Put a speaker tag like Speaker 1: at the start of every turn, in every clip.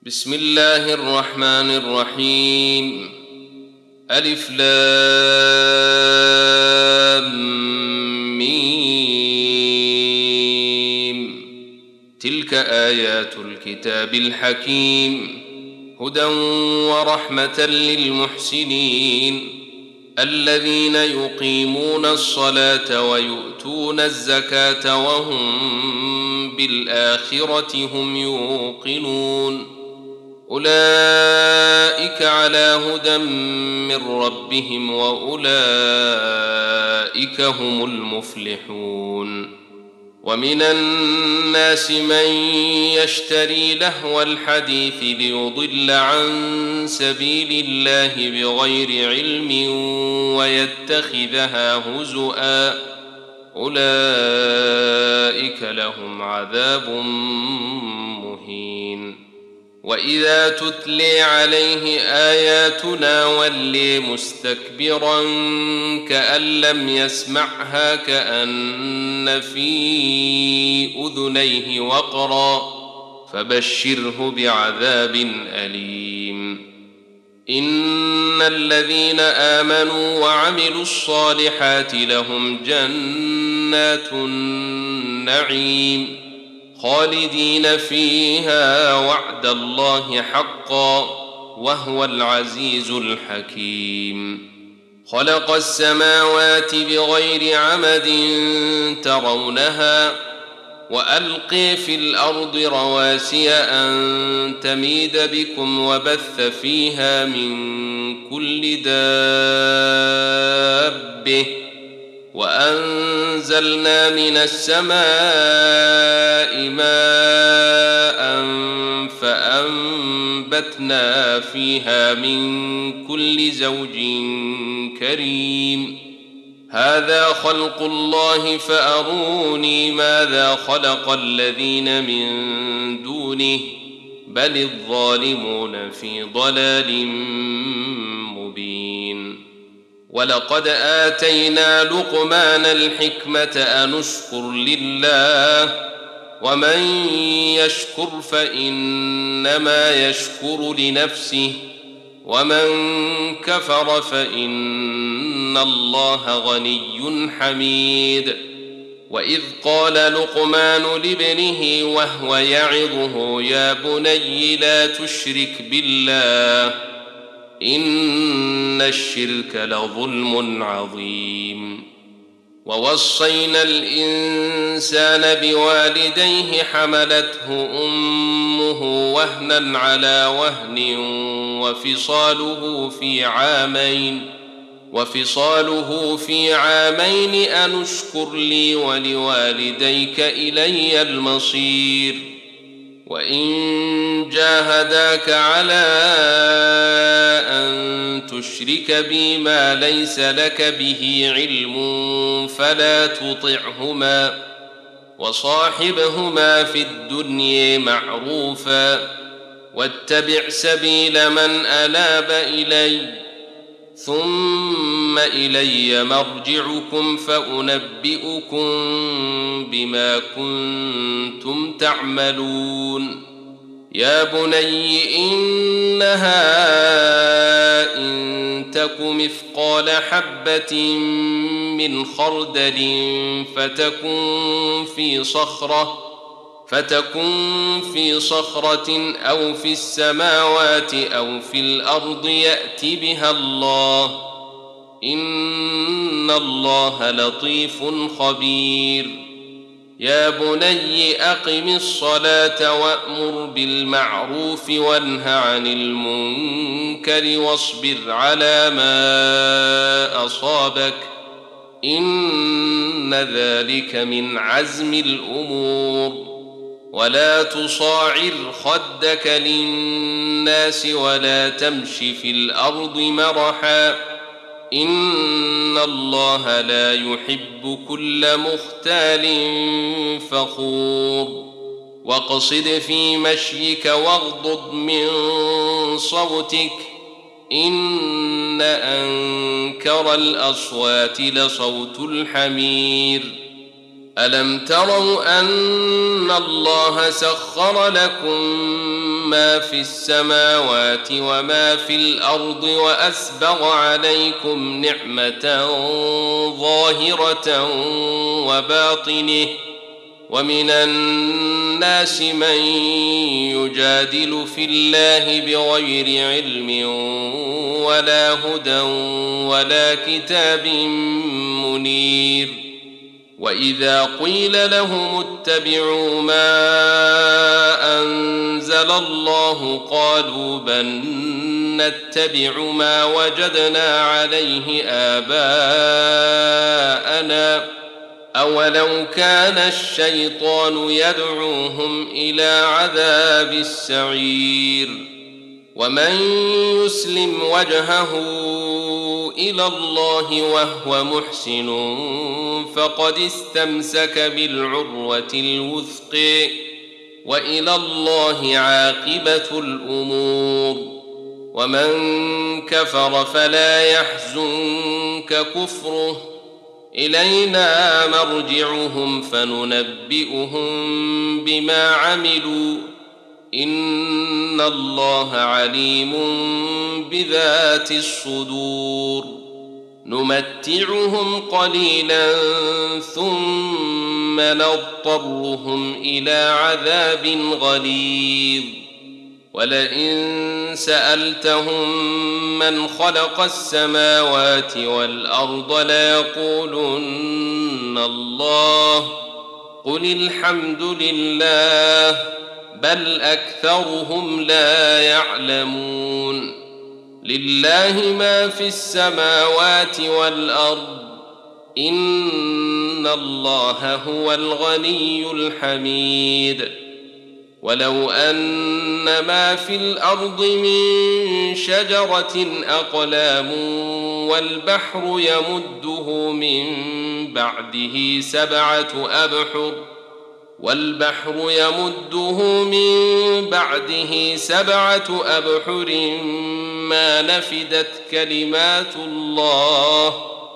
Speaker 1: بسم الله الرحمن الرحيم. ألف لام ميم. تلك آيات الكتاب الحكيم، هدى ورحمة للمحسنين الذين يقيمون الصلاة ويؤتون الزكاة وهم بالآخرة هم يوقنون. أولئك على هدى من ربهم وأولئك هم المفلحون. ومن الناس من يشتري لهو الحديث ليضل عن سبيل الله بغير علم ويتخذها هزؤا، أولئك لهم عذاب مهين. وإذا تتلي عليه آياتنا ولي مستكبرا كأن لم يسمعها كأن في أذنيه وقرا، فبشره بعذاب أليم. إن الذين آمنوا وعملوا الصالحات لهم جنات النعيم خالدين فيها وعد الله حقا وهو العزيز الحكيم. خلق السماوات بغير عمد ترونها وألقي في الأرض رواسي أن تميد بكم وبث فيها من كل دابة وأنزلنا من السماء ماء فأنبتنا فيها من كل زوج كريم. هذا خلق الله فأروني ماذا خلق الذين من دونه بل الظالمون في ضلال مبين. ولقد آتينا لقمان الحكمة أن اشكر لله ومن يشكر فإنما يشكر لنفسه ومن كفر فإن الله غني حميد. وإذ قال لقمان لابنه وهو يعظه يا بني لا تشرك بالله إن الشرك لظلم عظيم. ووصينا الإنسان بوالديه حملته أمه وهنا على وهن وفصاله في عامين أن اشكر لي ولوالديك إلي المصير. وإن جاهداك على أن تشرك بي ما ليس لك به علم فلا تطعهما وصاحبهما في الدنيا معروفا واتبع سبيل من أناب إلي ثم إلي مرجعكم فأنبئكم بما كنتم تعملون. يا بني إنها إن تك مثقال حبة من خردل فتكن في صخرة أو في السماوات أو في الأرض يأت بها الله إن الله لطيف خبير. يا بني أقم الصلاة وأمر بالمعروف وانه عن المنكر واصبر على ما أصابك إن ذلك من عزم الأمور. ولا تصاعر خدك للناس ولا تمش في الأرض مرحا إن الله لا يحب كل مختال فخور. واقصد في مشيك واغضض من صوتك إن أنكر الأصوات لصوت الحمير. ألم تروا أن الله سخر لكم ما في السماوات وما في الأرض وأسبغ عليكم نعمة ظاهرة وباطنة ومن الناس من يجادل في الله بغير علم ولا هدى ولا كتاب منير وإذا قيل لهم اتبعوا ما أنزل الله قالوا بل نتبع ما وجدنا عليه آباءنا أولو كان الشيطان يدعوهم إلى عذاب السعير ومن يسلم وجهه إلى الله وهو محسن فقد استمسك بالعروة الوثق وإلى الله عاقبة الأمور ومن كفر فلا يحزنك كفره إلينا مرجعهم فننبئهم بما عملوا إن الله عليم بذات الصدور نمتعهم قليلا ثم نضطرهم إلى عذاب غليظ ولئن سألتهم من خلق السماوات والأرض ليقولن الله قل الحمد لله بل أكثرهم لا يعلمون لله ما في السماوات والأرض إن الله هو الغني الحميد ولو أن ما في الأرض من شجرة أقلام والبحر يمده من بعده سبعة أبحر ما نفدت كلمات الله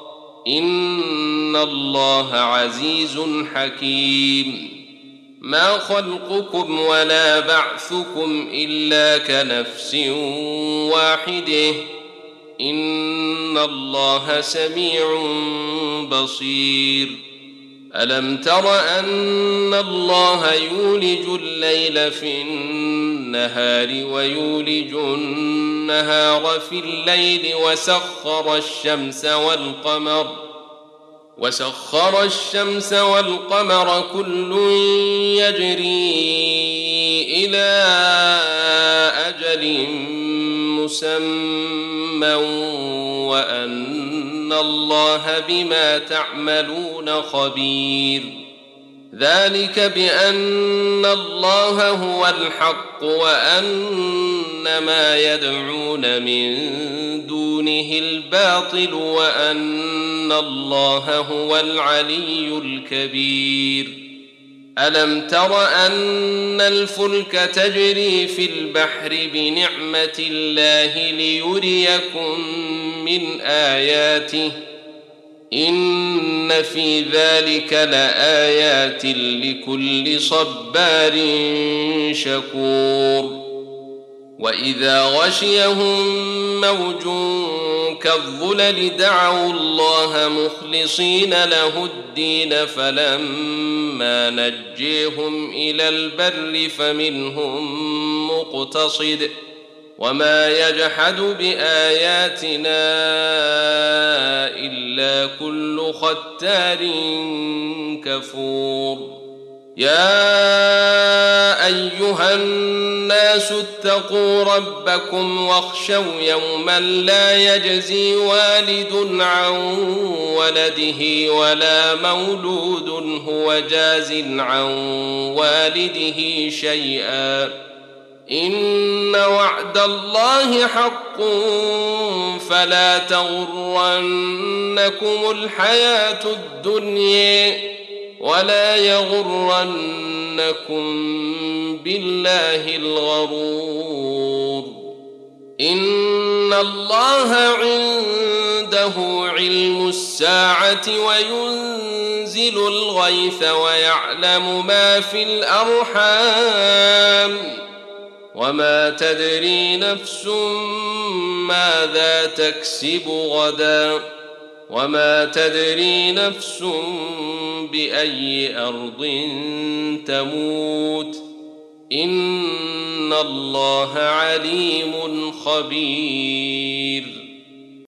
Speaker 1: إن الله عزيز حكيم ما خلقكم ولا بعثكم إلا كنفس واحدة إن الله سميع بصير ألم تر أن الله يولج الليل في النهار ويولج النهار في الليل وسخر الشمس والقمر كل يجري إلى أجل مسمى وأن الله بما تعملون خبير ذلك بأن الله هو الحق وأن ما يدعون من دونه الباطل وأن الله هو العلي الكبير ألم تر أن الفلك تجري في البحر بنعمة الله ليريكم من آياته إن في ذلك لآيات لكل صبار شكور وإذا غشيهم موج كالظلل دعوا الله مخلصين له الدين فلما نجيهم إلى البر فمنهم مقتصد وما يجحد بآياتنا إلا كل ختار كفور يا أيها الناس اتقوا ربكم واخشوا يوما لا يجزي والد عن ولده ولا مولود هو جاز عن والده شيئا إن وعد الله حق فلا تغرنكم الحياة الدنيا ولا يغرنكم بالله الغرور إن الله عنده علم الساعة وينزل الغيث ويعلم ما في الأرحام وما تدري نفس ماذا تكسب غدا وما تدري نفس بأي أرض تموت إن الله عليم خبير